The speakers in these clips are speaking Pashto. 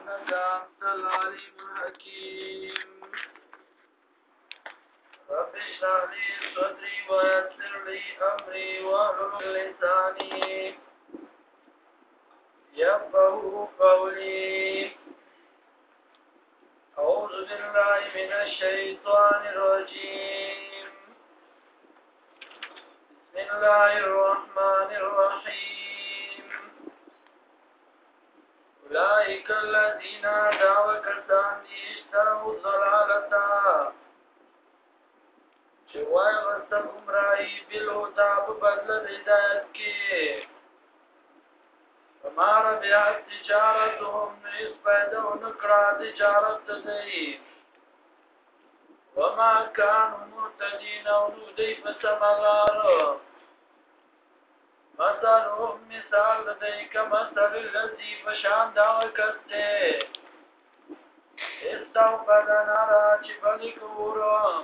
إنك أنت العليم الحكيم رب اشرح لي صدري ويسر لي أمري واحلل لساني يفقهوا قولي أعوذ بالله من الشيطان الرجيم بسم الله الرحمن الرحيم أولئك الذين دعوا كسان اشتروا الضلالة شوائے غصب گمراہی بالہدا بدل ہدایت کی ہمارا بیعت تجارتهم نس پیدا نکڑا تجارت دی وما كانوا مهتدين ونودي فسمغار مثلهم مثال لديك مثل الذي فشان دعوكته استوقد نارا چبلك ورم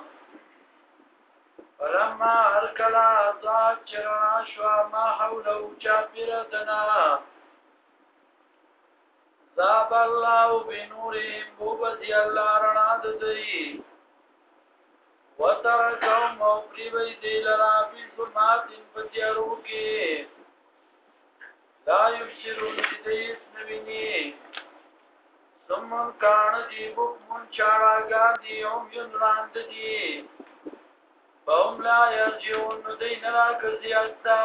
فلما هرکلا ازاد چرنا شوا ما حوله چاپیر دنا ذاب الله بنورهم بوبدی اللہ رنا ددئی وترکهم موقریبی دیلرا فی ظلمات فتیارو کی لا یبشرون جدیس نبینی سمن کان دی بکمن چاراگان دی یندران دی فهم لا يرجعون ندين لا كزياتا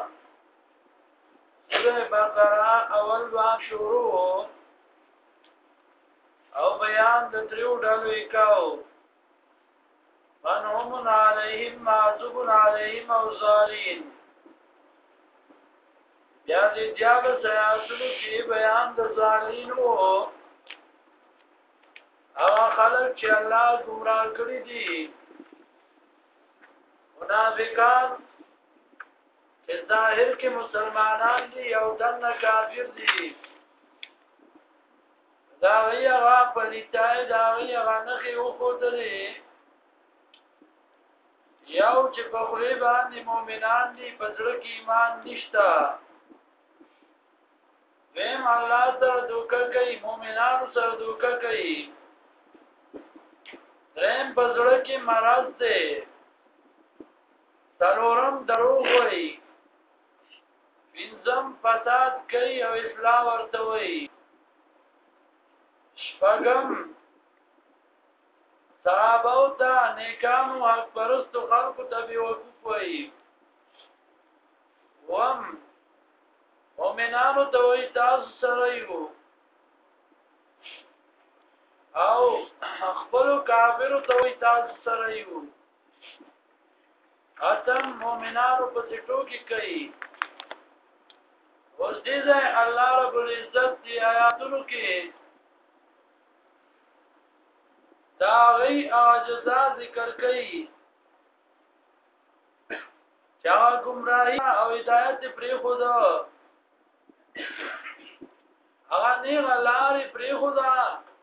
سورة بقرة اول باب شروع او بیان دتریو ڈالو اکاو منهم عليهم معذوب عليهم اوزارين بیاد دیاب سیاسلو کی بیان دزالین ہو او خلق چه اللہ گمراہ کری دی منافقان چې ظاهر کې مسلمانان دي او دنه کافر دي دا ویغه پلیتای دا ویغه نخي وخوتلي یو چې په خلی باندې مؤمنان دي په زړه کې ایمان نشته ویم الله سره دوکه کوي مؤمنانو سره دوکه کوي دریم په زړه کې مرض دی سرورم دروغ وی پنځم فساد کوي او اصلاح ورته وی شپږم صحابه او ته نیکانو حق پرستو خلقو ته بیوقوف وی وم مؤمنانو ته وی تاسو سره یو او خپلو کافرو ته وی تاسو سره یو اتم مومنانو په سټو کې کوي اوس دې ځای الله رب العزت دی آیاتونو کې دا غي اجزا ذکر کوي چا گمراهي او هدایت پرې خدا هغه نه لارې پرې خدا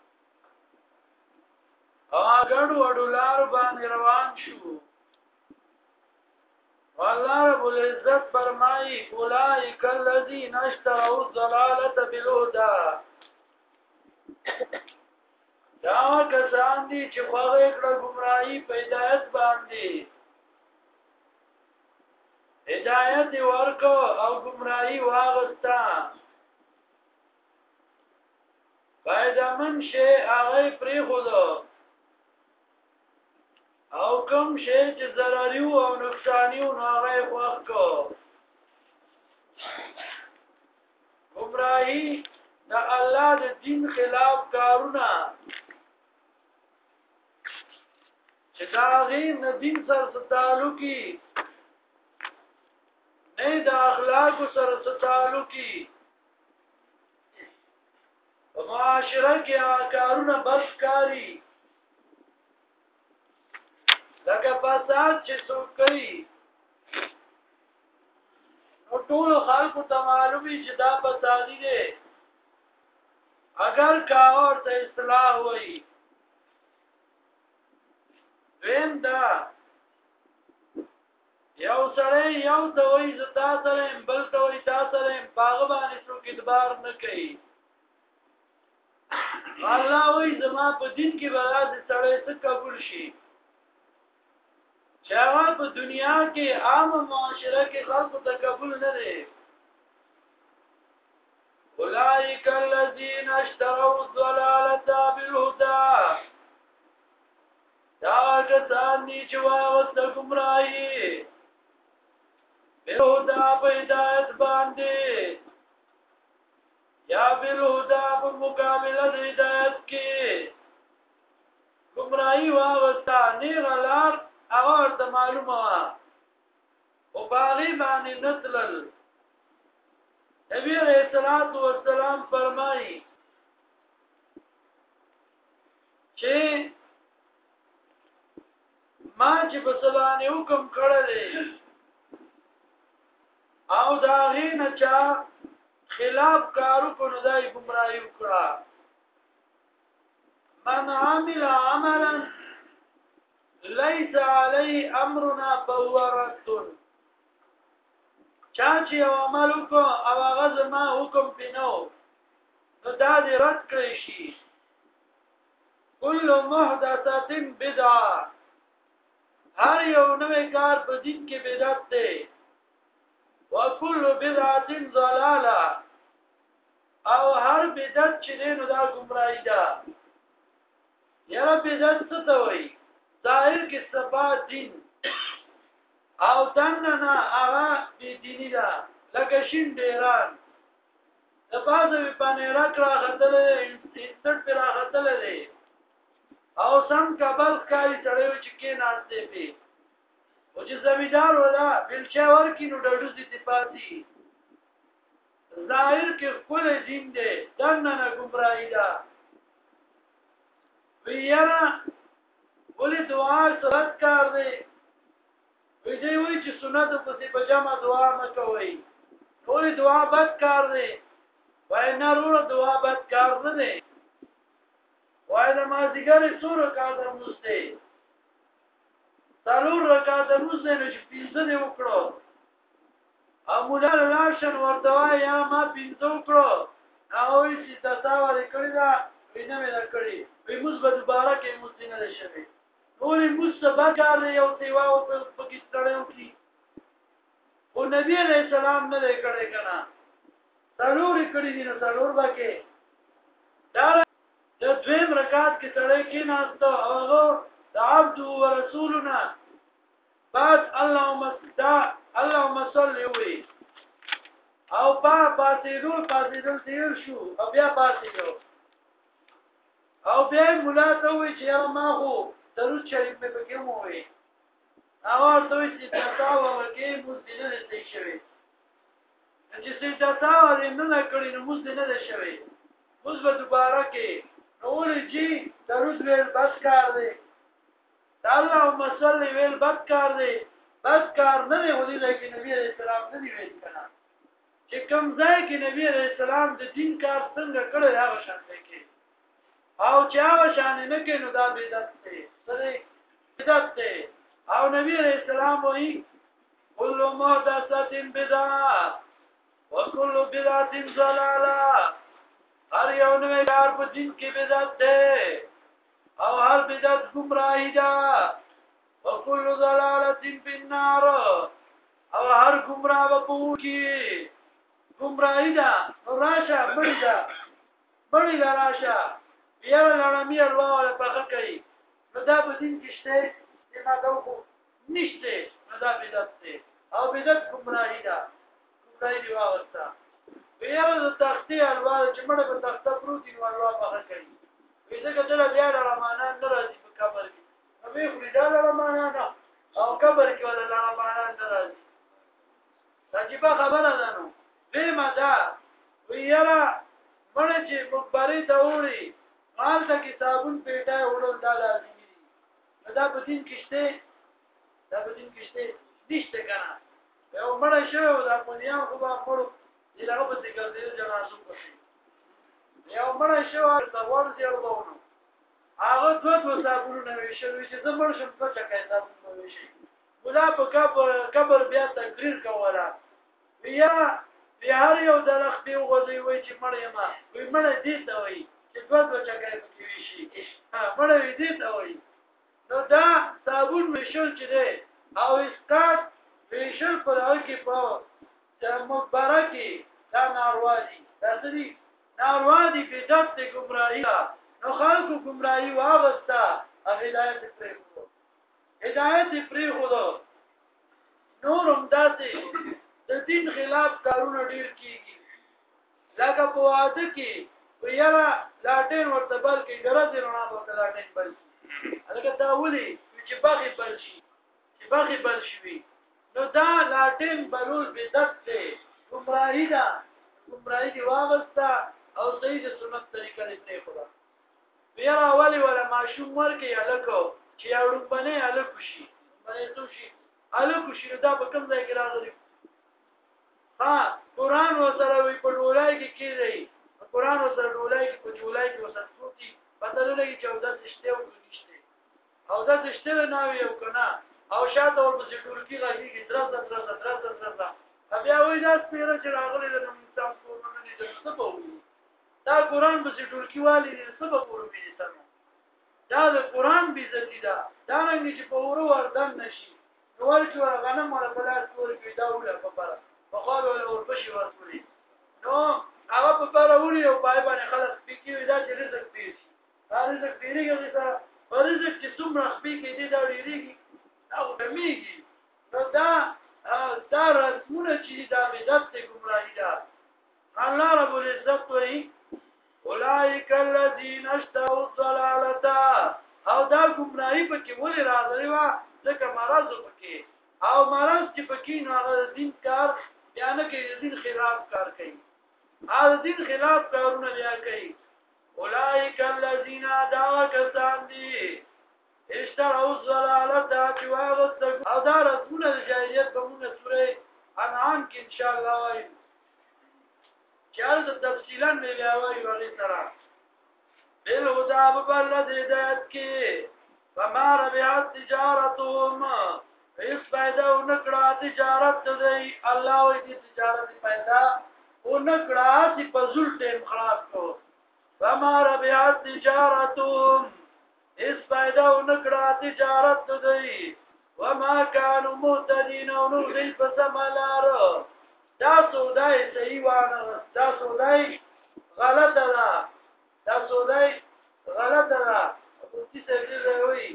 هغه ګډ وډولار باندې روان شو والله رب العزت فرمای اولئک الذین اشتروا الضلالة بالهدى دا کسان دي چې خواږه کړه گمراهی په هدایت باندې هدایت ورکو او گمراهی واغستا فائدہ من شی هغه پری خدا او کم شی چې ضرریو او نقصانیو هغه خوښ کو گمراهی د الله د دین خلاف کارونه چې دا غي نه دین سره تعلقي نه د اخلاق سره تعلقي په معاشره کې کارونه بس کاری لکه فساد چې څوک کوي نو ټول خلکو ته معلومي چې دا فسادي دی اگر کاور ته اصلاح وي وین دا یو سره یو ته وي زتا سره بل ته وي تا سره باغ باندې څوک ادبار نه کوي الله وی زما په دین کې به راځي سړی څه قبول شي چې هغه په دنیا کې عام معاشره کې خلکو ته قبول نه دی اولئک الذین اشتروا الضلالة بالهدى دا کسان دي چې واغسته ګمراهي بالهدى په هدایت باندې یا بالهدى په مقابله د هدایت کې ګمراهي واغسته نیغه لار هغه ورته معلومه وه او په هغې باندې نه تلل نبی علیہ الصلوۃ والسلام فرمایي چې ما چې په سبانه حکم کړل او دا غینه چا خلاف کارو کو نه دای گمراهی وکړه من عمل عملا ليس عليه امرنا فهو رد چا چې عمل وکړ او هغه زما حکم پینو نو دا دې رد کړی شي كل محدثه بدعه هر یو نوې کار په دین کې بدعت دی وكل بدعه ضلاله او هر بدعت چې نو دا گمراهی ده یاره بدعت څه ته وایي ظاهر کې صفا دین او دنه هغه بی دینی ده لکه شین ډیران د بازو په نه راکړه غتلې انسټ پر غتلې او سم کابل کاری سره چې کې ناشته پی او چې زمیدار ولا بلچا ورکی نو ډډو دي صفاتی ظاهر کې خپل دین دی دنه نه گمراهی ده ویرا ولې دعا سرت کار دی وی دی وی چې سنت په دې پجامه دعا نه کوي ټول دعا بد کار دی وای نه ورو دعا بد کار نه دی وای د ما دیګر سور کار د مسته څلور رکعات مسته نو چې پینځه دی وکړو او مولا لاشن ورته یا ما پینځه وکړو او چې تاسو ورې کړی دا وینه مې کړی وی موږ به دوباره کې مستنه شي نور مستبا کار یو سیوا او په کې تړیو کی او نبی علیہ السلام نه کړه کنا ضرور کړی دي نو ضرور باکه دا د دویم رکعت کې تړی کې ناستو هغه د عبد او رسولنا بعد اللهم صل وی او پاسېدل تیر شو او بیا پاسېدو او بیا مولا ته وی چې ما هو درود شریف په کې مو وي هغه دوی چې تاسو ورکه مسلمان نه شوي چې تاسو نه کړی نو مسلمان نه شوي اوس به دوباره کې نو ولې درود ویل بس کار دی اللهم صل ویل بس کار دی بس کار نه دی ولې چې نبی عليه السلام نه دی ویل کنه چې کوم ځای کې نبی عليه السلام د دین کار څنګه کړی هغه شان دی او چا وشان نه کې نو دا بدعت دی بدعت دی او نبی علیہ السلام وی كل محدثه بدعه وكل بدعه ضلاله هر یو نوې کار په دین کې بدعت دی او هر بدعت گمراهی ده وكل ضلاله في النار او هر گمراه په کې گمراهی ده راشه بڑی ده راشه بیا لړمی اروا ولا پخه کوي نو دا په دین کې شته چې ما دا وو نشته نو دا بدعت دی او بدعت گمراهی ده گمراهی دی واغستا بیا د تختی اروا چې مړه په تخته پروتین اروا پخه کوي ویزه کله بیا لړمانان نه راځي په قبر کې نو به خوري دا لړمانان او قبر کې ولا لړمانان نه راځي تجربه خبره ده نو به مدا ویرا مړه چې مخبري ته وړي حال ته کتابون پیټه وړل دا لازمي دي دا په دین کې شته نشته کنه یو مړ شو دا پونیان خو به خور دې له په ذکر دې جنازو کوي یو مړ شو دا ورته ورغونو هغه دوه صاحبونو نه ویشل چې زموږ شم څه چکه صاحبونو ویشي ولا په قبر بیا تقریر کوله بیا هر یو درخت دی وځي وای چې مړ یم وای مړ دې ته وای چې چې دوه چکرې پکې وشي مړه وي دې ته وایي نو دا صابون ویشل چې دی او اسکاټ ویشل پر هغه کې په مقبره کې دا ناروا دي دا څه دي ناروا دي بدعت ګمراهي نو خلکو ګمراهي واغسته او هدایت پرېښودو نور هم داسې د دین خلاف کارونه ډېر کېږي لکه په واده کې ویره لاټین ورته بل کې ګرځې رڼا ورته لاټین بل شي هلکه دا ولې چې باغې بل شي نو دا لاټین بلول بدعت دی ګمراهي ده ګمراهي دي واغسته او صحیح د سنت طریقه دې پرېښوده ویره اولې ولا ماشوم ورکې هلکو چې یو ړومبنی هلکو شي هلکو شي نو دا په کوم ځای کې راغلي قرآن وسره وي په ډولای کې کېدی قرآن وسره ډولای کې په جولای کې وسره پروتي پته نه لګي چې اودس شته او نشته اودس شته نه وي او کنه او شاته ورپسې ټولګي غږیږي درځه بیا وایي دا سپېره چې راغلی ده نو انسان کورونه دي څه به وایي دا قرآن پسې ټولګي والي دي څه به کورو وي دا د قرآن بېعزتي ده دا رنګې چې په وره وردن نه شي نو ولې چې وره غنم وره په لاس کې ورکوي دا وړه په پره پخوا به له ورپسې ورکړي نو هغه په پره وړي او پای باندې خلک سپي کوي دا چې رزق ډېر شي دا رزق ډېرېږي سره په رزق چې څومره خپې کېدي دا ډېرېږي دا خو کمېږي نو دا رسمونه چې دي دا بدعت دی ګمراهي ده الله رب العزت وایي اولئک الذین اشتروا الضلالة او دا ګمراهي پکې ولې راغلي وه ځکه مرض پکې او مرض چې پکې نو هغه دین کار بیا نه کوي د دین خلاف کار کوي هغه دین خلاف کارونه بیا کوي اولئک الذین دا کسان دي اشتروا الضلالة چې واغسته او دا رسمونه د جاهلیت په مونږ سورې انعام کې انشاءالله وایو چار د تفصیلا مې بیا وایو هغې سره بالهدى ببلد هدایت کې فما ربحت تجارتهم هیڅ پیدا ونکړه تجارت دی الله وایي چې تجارت پیدا ونکړه چې په زول ټیم خلاص کو فما ربحت تجارتهم هیڅ پیدا ونکړه تجارت دی وما كانوا مهتدين ونو دی په سمه لار دا سودای صحیح وانه دا سودای غلطه ده مفتي صاحب دې وایي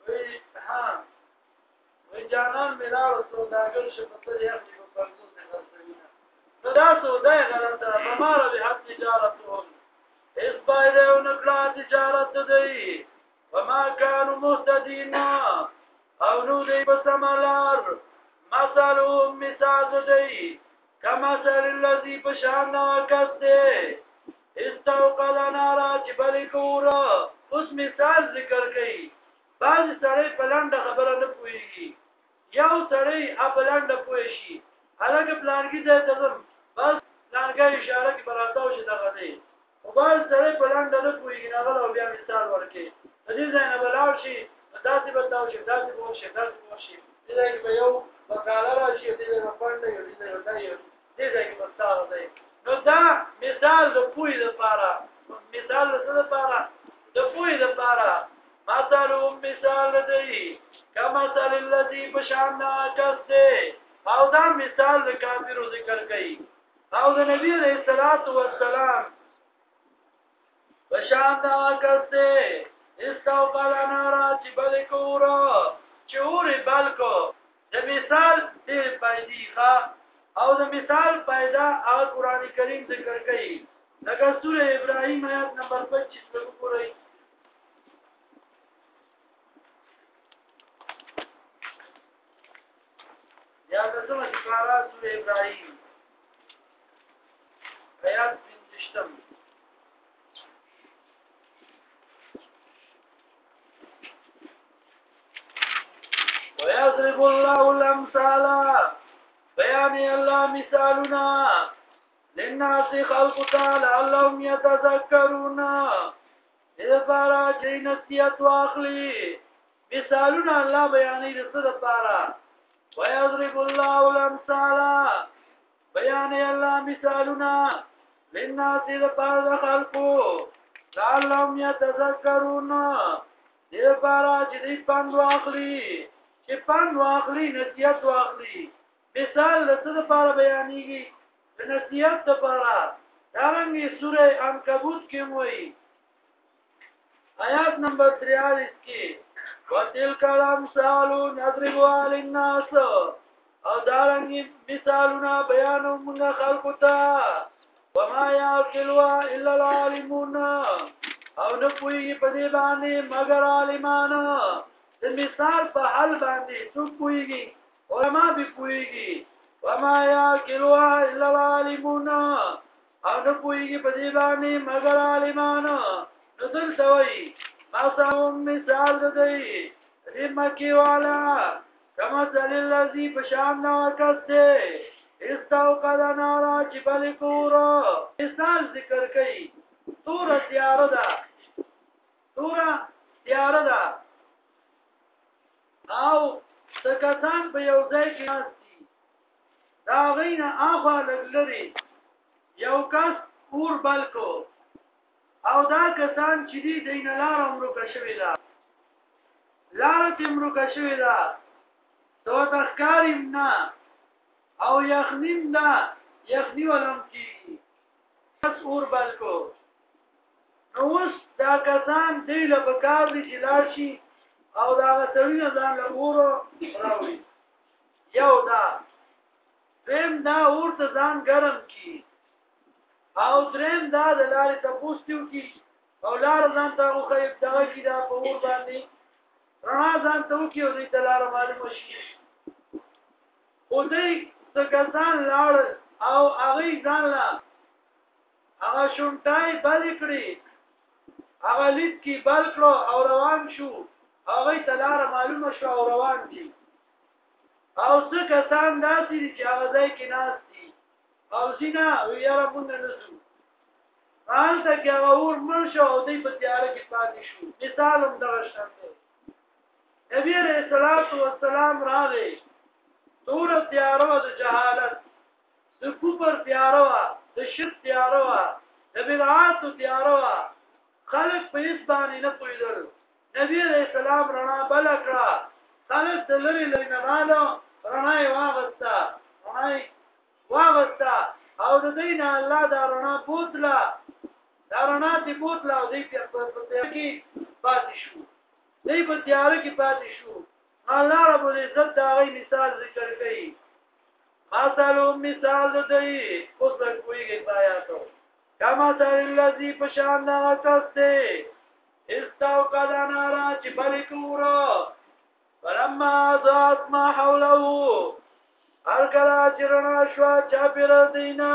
وی جانان ملاړو سوداګر شپته یې اخلي په پرځو نه غوښتنه نو دا سودای غلطه ده بمار به حق تجارتهم اس باندې ونکړه تجارت دی وما كانوا مهتدين او نو دی په سمالار مثلهم مثال دی كمثل الذي بشرنا كسته استوقد نارا جبل کورا اوس مثال ذکر کړي بعض سړی په لنډه خبره نه پوهیږي یو سړی په لنډه پوه شي هغه پلانګي ځای ته ځم بس پلانګي اشاره کې براتاو شي دغه دی او بعض سړی په لنډه نه پوهیږي هغه بیا مثال ورکړي د دې ځای نه بلاو شي داسې بتاو شي داسې وشي دې کې به یو وکاله راشي دې نه پاندې یو دې ځای کې مثال دی نو دا مثال د پوی لپاره مثال د څه لپاره د پوی لپاره مثالهم مثال دی کمثل الذي بشرنا كسته او دا مثال د کافرو ذکر کړي او د نبی علیہ الصلوۃ والسلام بشرنا كسته استوقد نارا جبل کورا چوري بالکو د مثال دې پایدی ښا او د مثال پیدا او قران کریم ذکر کړي لکه سوره ابراهیم آیات نمبر 25 په پوره یا د څه ذکر سوره ابراهیم آیات 25 ويضرب الله الامثال بیان الله مثالنا للناس خلق تعالى لهم يتذكرون اذا بارا جنسيت واخلي مثالنا الله بیانې د څه لپاره ويضرب الله الامثال بیان الله مثالنا للناس لپاره خلق لعلهم يتذكرون دې لپاره چې دې پند واخلي چې پند واخلي نصیحت واخلي مثال د څه لپاره بیانېږي د نصیحت لپاره دارنګه سوره عنکبوت کې وایي آیات نمبر 43 کې وتلک الامثال نضربها للناس او دارنګه مثالونه بیانو موږ خلقو ته وما يعقلها الا العالمون او نه پوهیږي په دې باندې مگر عالمان د مثال په حل باندې څوک پوهیږي علما به پوهیږي وما يعقلها الا العالمون او نه پوهیږي په دې باندې مگر عالمان نو دلته وایي ماساهم مثال دی ریمکی والا کما مثل الذی بشام ناکسته استوقد نارا جبل کورا مثال ذکر کئی تورا تیار دا او سکتان په یو ځای کې ناستی دا غینا آخوا لگلری یو کس اور بلکو او دا کسان چې دی دین لار امروکه شوی دا لارت امروکه شوی دا تو تخکاریم نا او یخنیم دا یخنی ولم کی کس اور بلکو نو اوس دا کسان دی لبکار دی جلال شي او دا غسوین ځان له اورو راوړي یو دا دریم دا اور ته ځان ګرم کی او دریم دا د لارې تپوس دیو کی او لار ځان ته وخیب دغه کی دا په اور باندې رڼا ځان ته وکي او دې ته لار معلومه شي او دې څه کسان لاړ او هغه ځان لا هغه شونټای بل کړی هغه لید کی بل کړو او روان شو هغه ته لار معلومه شو او روان دي او څه کسان داسې دي چې هغه ځای کې ناست دي او زینا ویاره مونږ نه نسو هلته کې هغه اور مړ شو او دی په تیاره کې پاتې شو مثال هم دغه شان دی نبی علیہ الصلوۃ والسلام راغی تور تیاره د جهالت د کفر تیاره د شرک تیاره د بدعات تیاره خلق په هیڅ باندې نه پوهېدل نبی علیہ السلام رڼا بل کړه خلق د لري نه رانه رڼا یې واغستا او د دین الله دا رڼا بوتلا دا رڼا دی بوتلا او دې په تیاره کې پاتې شو دې په تیاره کې پاتې شو الله رب العزت دا غي مثال ذکر کړي مثالو مثال دې اوس کویږي آیاتو کما مثل الذی بشان ناکسته استوقد نارا جبل کورا فلما ضاعت ما حوله الکلا چرنا شوا چاپیر دینا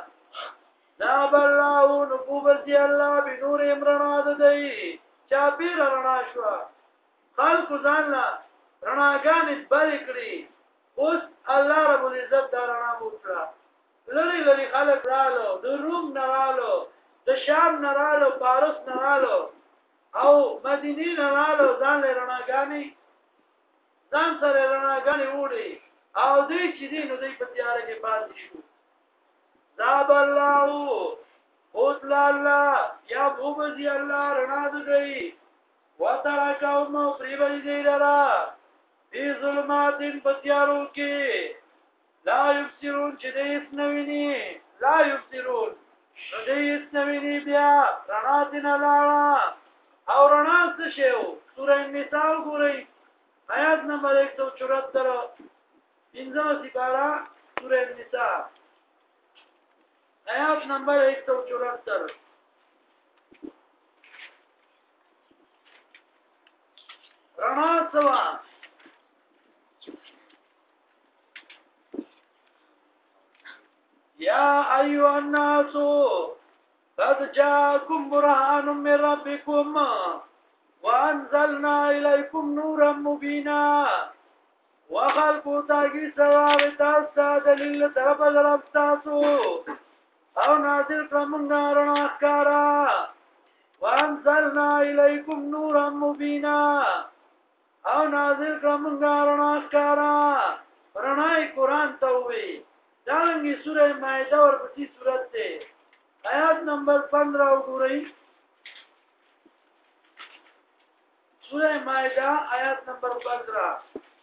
ناب اللہ نبوبتی اللہ بنور امرنا دی چاپیر رنا شوا خلق زاننا رناگانت بلکری اس اللہ رب العزت دا رنا موتلا لری خلق رالو د روم نرالو د شام نرالو پارس نرالو او مدینی نرالو ځان له رناګانی ځان سره رناګانی وړي او دې چې دې نو دې په تیاره کې پاتې شو ذاب الله اوتل الله یا بوبزي الله رڼا دې وترکهم پریوي دې لرا په ظلمات په تیارو کې لا یبصرون چې دې اسنویني لا یبصرون دې اسنویني بیا رڼا دې نه لاړه او رڼا څه شیو سورې مثال ګورئ آیات نمبر 174 انځه سپارا سورې النساء آیات نمبر 174 رڼا سوا یا ایها الناس قد جاءكم برهان من ربكم وانزلنا اليكم نورا مبينا وخلقو تاگی سواب تاستا دلیل طرف ضرب تاسو او نازل کرمونگا رنا اخکارا وانزلنا الیکم نورا مبینا او نازل کرمونگا رنا اخکارا رنائی قرآن تاوی دارنگی سورہ مائدہ ورپسی صورت تے آیات نمبر 15 گو رئی سورہ مائدہ آیات نمبر 15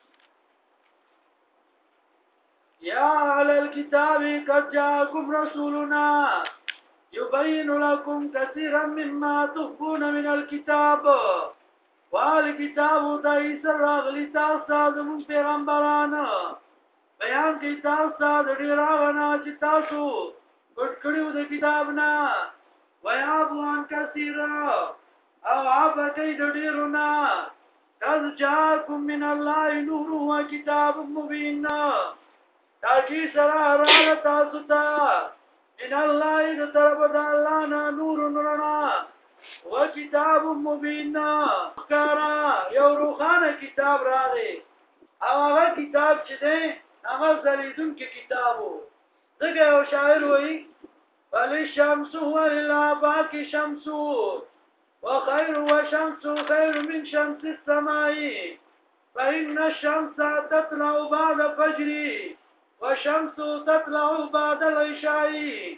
یا اہل الكتاب قد جاءكم رسولنا يبين لكم كثيرا مما تخفون من الكتاب والكتاب تيسر راغلی تاسو من پیغمبران بیان کی تاسو د ډیراغنا چې تاسو ګټ کړیو د کتابنا ويابوان كثيرا او عبكي دډیرنا قد جاءكم من الله نور وكتاب مبين تاکي سره راغله تاسو ته ان الله د طرف د الله نه نور نورنا وكتاب مبين کارا یو روخانه کتاب راغی او هغه کتاب چې دی هغه زلیدون کې کتابو ځکه یو شاعر وایي بل الشمس وللآفاق شمس وخير وشمس خير من شمس السماء فإن الشمس تطلع بعد فجر وشمس تطلع بعد العشاء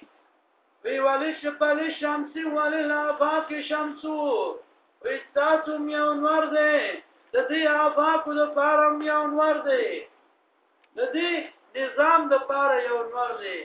بل الشمس وللآفاق شمس وستاتم يوم ورده لدي آفاق دفارم يوم ورده لدي نظام دفار يوم ورده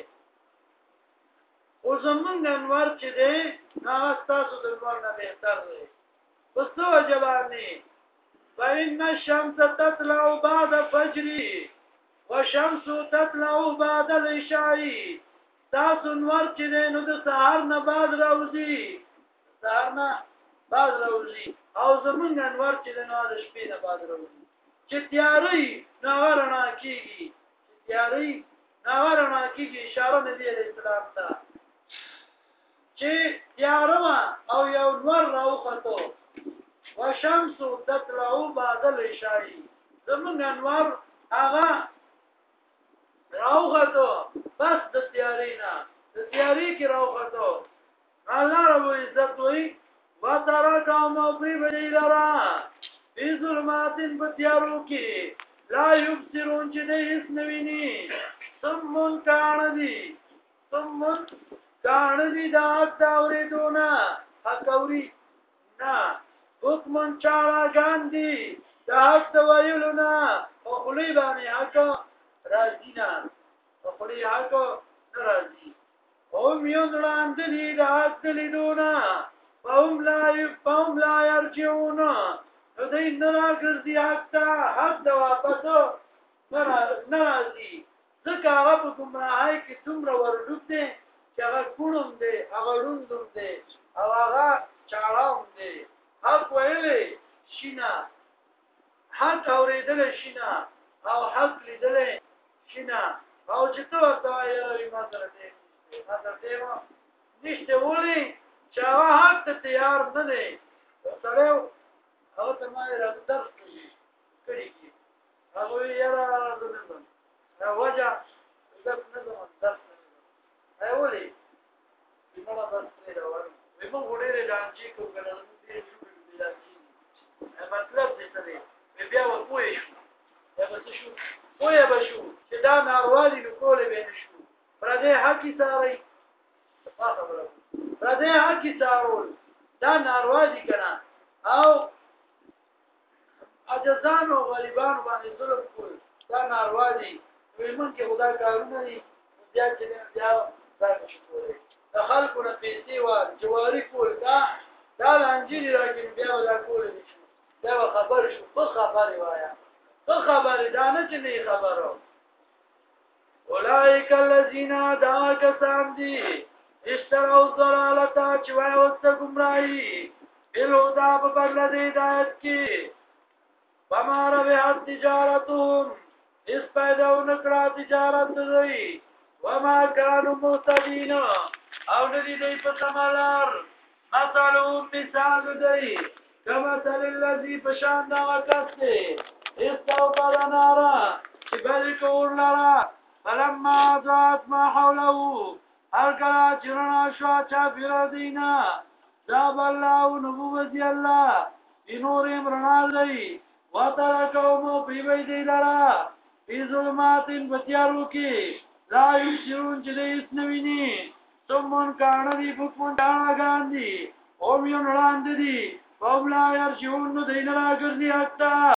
او زمونږ انوار چې دی هغه ستاسو د انوار نه بهتر دی په څه وجه باندې فإن الشمس تطلع بعد فجر وشمس تطلع بعد العشاء تاسو انوار چې دی نو د سهار نه بعد راوځي سهار نه بعد راوځي او زمونږ انوار چې دی نو د شپې نه بعد راوځي چې تیارې نه رڼا کېږي تیارې نه رڼا کېږي اشاره نبی علیه السلام ته چې تیارما او یو نور راوخته وشمس تطلع بعد العشاء زمونږ انوار هغه راوخته بس د تیارینا د تیاری کې راوخته الله رب عزت وی وترى قوم في بليلرا في ظلمات بتیارو کې لا يبصرون چې هیڅ نویني ثم كان دي ثم کان دي دا تاوریدونا حقوري نا حکمن چارا گاندی دا حق ویلونا اخلی بانی حق رازینا اخلی حق نرازی هم یندران دلی دا حق دلیدونا فهم لا یرجعون ندی نرا گردی حق تا حق دا واپسو نرازی ذکا آغا پا گمراهی که تم را وردوب ده چې هغه کونم دی هغه روندم دی او هغه چاړام دی حق ویلې شینا حق اورېدل شینا او حق لیدل شینا او چې ته ورته وایې ما سره دی نشته ولې چې هغه حق ته تیار نه دی سره هغه ته ما درس کړی هغه یې راځم وجه درس اولي بمړه بس نه راوړم ومو وړې راځي کوم کنه دې شو دې مطلب دې څه بیا وپوي یا به شو وای به شو چې دا ناروالي نو کولې به نشو پر دې حقي ساري پر دې حقي سارول دا ناروالي کنه او اجزان او غریبان باندې ظلم کول دا ناروالي ومن کې خدای کارونه دي بیا چې بیا دا خلقونه پیسې وال جواری کول دا لانجیلی راکن بیا ولا کول نشو دا خبر شو په خبره وایا په خبره دا نه چې نه خبرو اولئک الذین دا کسان دي اشتروا الضلالة چې وای اوسه گمراهی بالهدى په بدل د هدایت کې فما ربحت تجارتهم اس پیدا نکړه تجارت دوی وما كانوا مهتدين او ندي دي پسمالار مثلهم مثال دي كمثل الذي پشان دا وکسته استوقد نارا بلك ورلرا فلما ضاعت ما حوله هرکلا چرنا شوا چاپیر دینا ذاب الله نبوت الله بنور امرنا دی وترکهم فی بيت لرا فی ظلمات بتیارو کی لا یشرون چې دې اسنویني ثم کان دی حکم دا غاندي او میون وړاندې دي قوم لا يرجعون نو دین را ګرځي حق ته